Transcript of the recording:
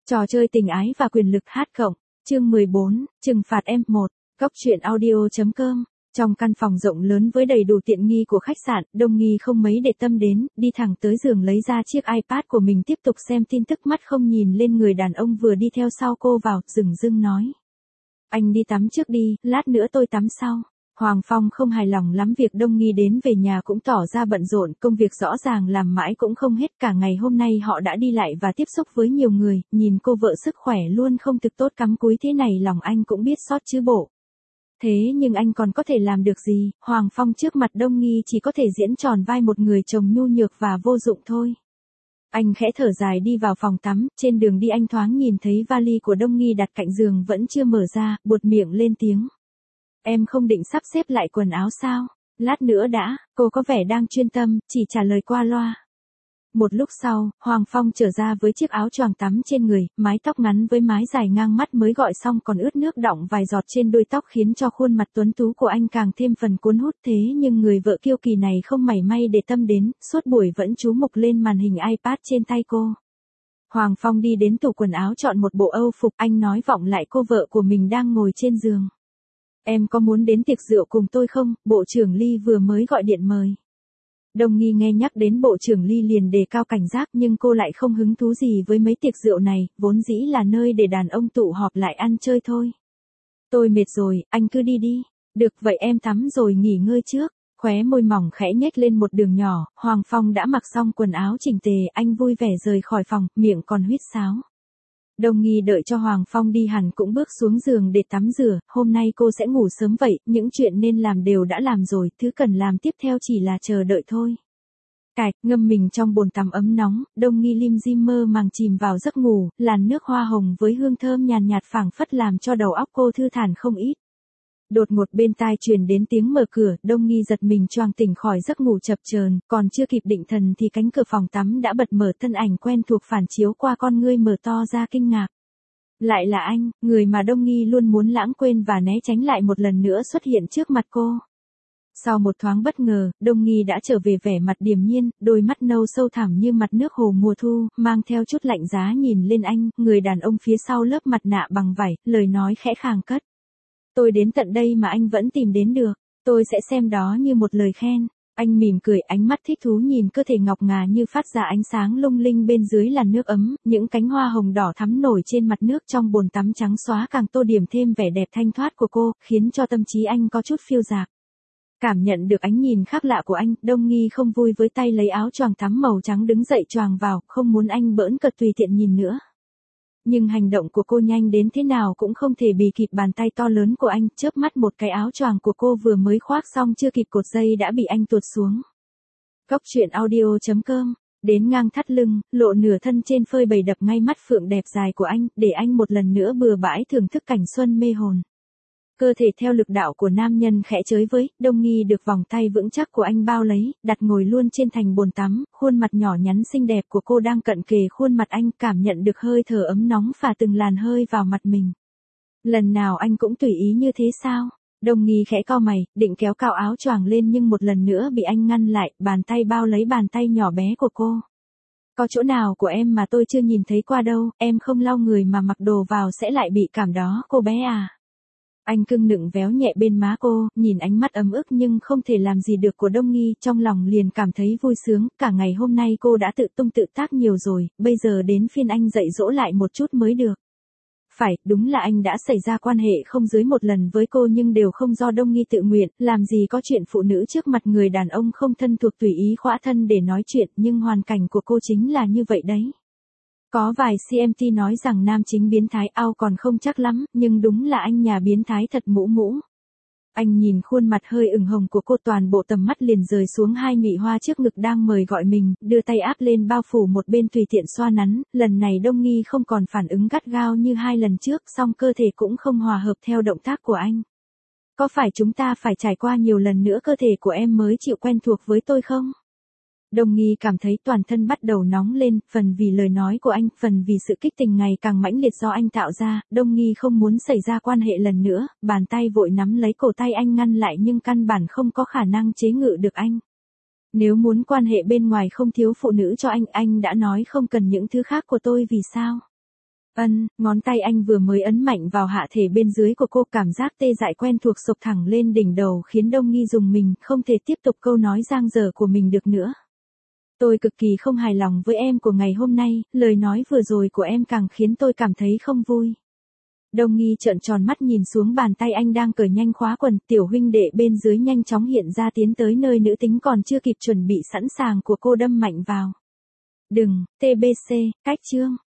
Trò chơi tình ái và quyền lực hát cộng, chương 14, trừng phạt em 1, góc truyện audio.com. Trong căn phòng rộng lớn với đầy đủ tiện nghi của khách sạn, Đông Nghi không mấy để tâm đến, đi thẳng tới giường lấy ra chiếc iPad của mình tiếp tục xem tin tức, mắt không nhìn lên người đàn ông vừa đi theo sau cô vào, dửng dưng nói. Anh đi tắm trước đi, lát nữa tôi tắm sau. Hoàng Phong không hài lòng lắm việc Đông Nghi đến về nhà cũng tỏ ra bận rộn, công việc rõ ràng làm mãi cũng không hết, cả ngày hôm nay họ đã đi lại và tiếp xúc với nhiều người, nhìn cô vợ sức khỏe luôn không thực tốt cắm cúi thế này lòng anh cũng biết xót chứ bộ. Thế nhưng anh còn có thể làm được gì, Hoàng Phong trước mặt Đông Nghi chỉ có thể diễn tròn vai một người chồng nhu nhược và vô dụng thôi. Anh khẽ thở dài đi vào phòng tắm, trên đường đi anh thoáng nhìn thấy vali của Đông Nghi đặt cạnh giường vẫn chưa mở ra, buột miệng lên tiếng. Em không định sắp xếp lại quần áo sao? Lát nữa đã, cô có vẻ đang chuyên tâm, chỉ trả lời qua loa. Một lúc sau, Hoàng Phong trở ra với chiếc áo choàng tắm trên người, mái tóc ngắn với mái dài ngang mắt mới gọi xong còn ướt nước đọng vài giọt trên đuôi tóc khiến cho khuôn mặt tuấn tú của anh càng thêm phần cuốn hút, thế nhưng người vợ kiêu kỳ này không mảy may để tâm đến, suốt buổi vẫn chú mục lên màn hình iPad trên tay cô. Hoàng Phong đi đến tủ quần áo chọn một bộ âu phục, anh nói vọng lại cô vợ của mình đang ngồi trên giường. Em có muốn đến tiệc rượu cùng tôi không? Bộ trưởng Ly vừa mới gọi điện mời. Đông Nghi nghe nhắc đến bộ trưởng Ly liền đề cao cảnh giác, nhưng cô lại không hứng thú gì với mấy tiệc rượu này, vốn dĩ là nơi để đàn ông tụ họp lại ăn chơi thôi. Tôi mệt rồi, anh cứ đi đi. Được vậy em tắm rồi nghỉ ngơi trước. Khóe môi mỏng khẽ nhếch lên một đường nhỏ, Hoàng Phong đã mặc xong quần áo chỉnh tề, anh vui vẻ rời khỏi phòng, miệng còn huýt sáo. Đông Nghi đợi cho Hoàng Phong đi hẳn cũng bước xuống giường để tắm rửa, hôm nay cô sẽ ngủ sớm vậy, những chuyện nên làm đều đã làm rồi, thứ cần làm tiếp theo chỉ là chờ đợi thôi. Ngâm mình trong bồn tắm ấm nóng, Đông Nghi lim dim mơ màng chìm vào giấc ngủ, làn nước hoa hồng với hương thơm nhàn nhạt phảng phất làm cho đầu óc cô thư thản không ít. Đột ngột bên tai truyền đến tiếng mở cửa, Đông Nghi giật mình choàng tỉnh khỏi giấc ngủ chập chờn, còn chưa kịp định thần thì cánh cửa phòng tắm đã bật mở, thân ảnh quen thuộc phản chiếu qua con ngươi mở to ra kinh ngạc. Lại là anh, người mà Đông Nghi luôn muốn lãng quên và né tránh lại một lần nữa xuất hiện trước mặt cô. Sau một thoáng bất ngờ, Đông Nghi đã trở về vẻ mặt điềm nhiên, đôi mắt nâu sâu thẳm như mặt nước hồ mùa thu, mang theo chút lạnh giá nhìn lên anh, người đàn ông phía sau lớp mặt nạ bằng vải, lời nói khẽ khàng cất. Tôi đến tận đây mà anh vẫn tìm đến được, tôi sẽ xem đó như một lời khen. Anh mỉm cười, ánh mắt thích thú nhìn cơ thể ngọc ngà như phát ra ánh sáng lung linh bên dưới làn nước ấm, những cánh hoa hồng đỏ thắm nổi trên mặt nước trong bồn tắm trắng xóa càng tô điểm thêm vẻ đẹp thanh thoát của cô, khiến cho tâm trí anh có chút phiêu dạt. Cảm nhận được ánh nhìn khác lạ của anh, Đông Nghi không vui với tay lấy áo choàng tắm màu trắng đứng dậy choàng vào, không muốn anh bỡn cợt tùy tiện nhìn nữa. Nhưng hành động của cô nhanh đến thế nào cũng không thể bì kịp bàn tay to lớn của anh, chớp mắt một cái áo choàng của cô vừa mới khoác xong chưa kịp cột dây đã bị anh tuột xuống. Góc truyện audio.com, đến ngang thắt lưng, lộ nửa thân trên phơi bày đập ngay mắt phượng đẹp dài của anh, để anh một lần nữa bừa bãi thưởng thức cảnh xuân mê hồn. Cơ thể theo lực đạo của nam nhân khẽ chới với, Đông Nghi được vòng tay vững chắc của anh bao lấy, đặt ngồi luôn trên thành bồn tắm, khuôn mặt nhỏ nhắn xinh đẹp của cô đang cận kề khuôn mặt anh, cảm nhận được hơi thở ấm nóng phả từng làn hơi vào mặt mình. Lần nào anh cũng tùy ý như thế sao? Đông Nghi khẽ cau mày, định kéo cao áo choàng lên nhưng một lần nữa bị anh ngăn lại, bàn tay bao lấy bàn tay nhỏ bé của cô. Có chỗ nào của em mà tôi chưa nhìn thấy qua đâu, em không lau người mà mặc đồ vào sẽ lại bị cảm đó, cô bé à. Anh cưng nựng véo nhẹ bên má cô, nhìn ánh mắt ấm ức nhưng không thể làm gì được của Đông Nghi, trong lòng liền cảm thấy vui sướng, cả ngày hôm nay cô đã tự tung tự tác nhiều rồi, bây giờ đến phiên anh dạy dỗ lại một chút mới được. Phải, đúng là anh đã xảy ra quan hệ không dưới một lần với cô nhưng đều không do Đông Nghi tự nguyện, làm gì có chuyện phụ nữ trước mặt người đàn ông không thân thuộc tùy ý khõa thân để nói chuyện, nhưng hoàn cảnh của cô chính là như vậy đấy. Có vài CMT nói rằng nam chính biến thái ao còn không chắc lắm, nhưng đúng là anh nhà biến thái thật mũ mũ. Anh nhìn khuôn mặt hơi ửng hồng của cô, toàn bộ tầm mắt liền rời xuống hai mị hoa trước ngực đang mời gọi mình, đưa tay áp lên bao phủ một bên tùy tiện xoa nắn, lần này Đông Nghi không còn phản ứng gắt gao như hai lần trước, song cơ thể cũng không hòa hợp theo động tác của anh. Có phải chúng ta phải trải qua nhiều lần nữa cơ thể của em mới chịu quen thuộc với tôi không? Đông Nghi cảm thấy toàn thân bắt đầu nóng lên, phần vì lời nói của anh, phần vì sự kích tình ngày càng mãnh liệt do anh tạo ra, Đông Nghi không muốn xảy ra quan hệ lần nữa, bàn tay vội nắm lấy cổ tay anh ngăn lại nhưng căn bản không có khả năng chế ngự được anh. Nếu muốn quan hệ bên ngoài không thiếu phụ nữ cho anh đã nói không cần những thứ khác của tôi vì sao? Ngón tay anh vừa mới ấn mạnh vào hạ thể bên dưới của cô, cảm giác tê dại quen thuộc sộc thẳng lên đỉnh đầu khiến Đông Nghi rùng mình, không thể tiếp tục câu nói dang dở của mình được nữa. Tôi cực kỳ không hài lòng với em của ngày hôm nay, lời nói vừa rồi của em càng khiến tôi cảm thấy không vui. Đông Nghi trợn tròn mắt nhìn xuống bàn tay anh đang cởi nhanh khóa quần, tiểu huynh đệ bên dưới nhanh chóng hiện ra tiến tới nơi nữ tính còn chưa kịp chuẩn bị sẵn sàng của cô đâm mạnh vào. Đừng, TBC, cách chương.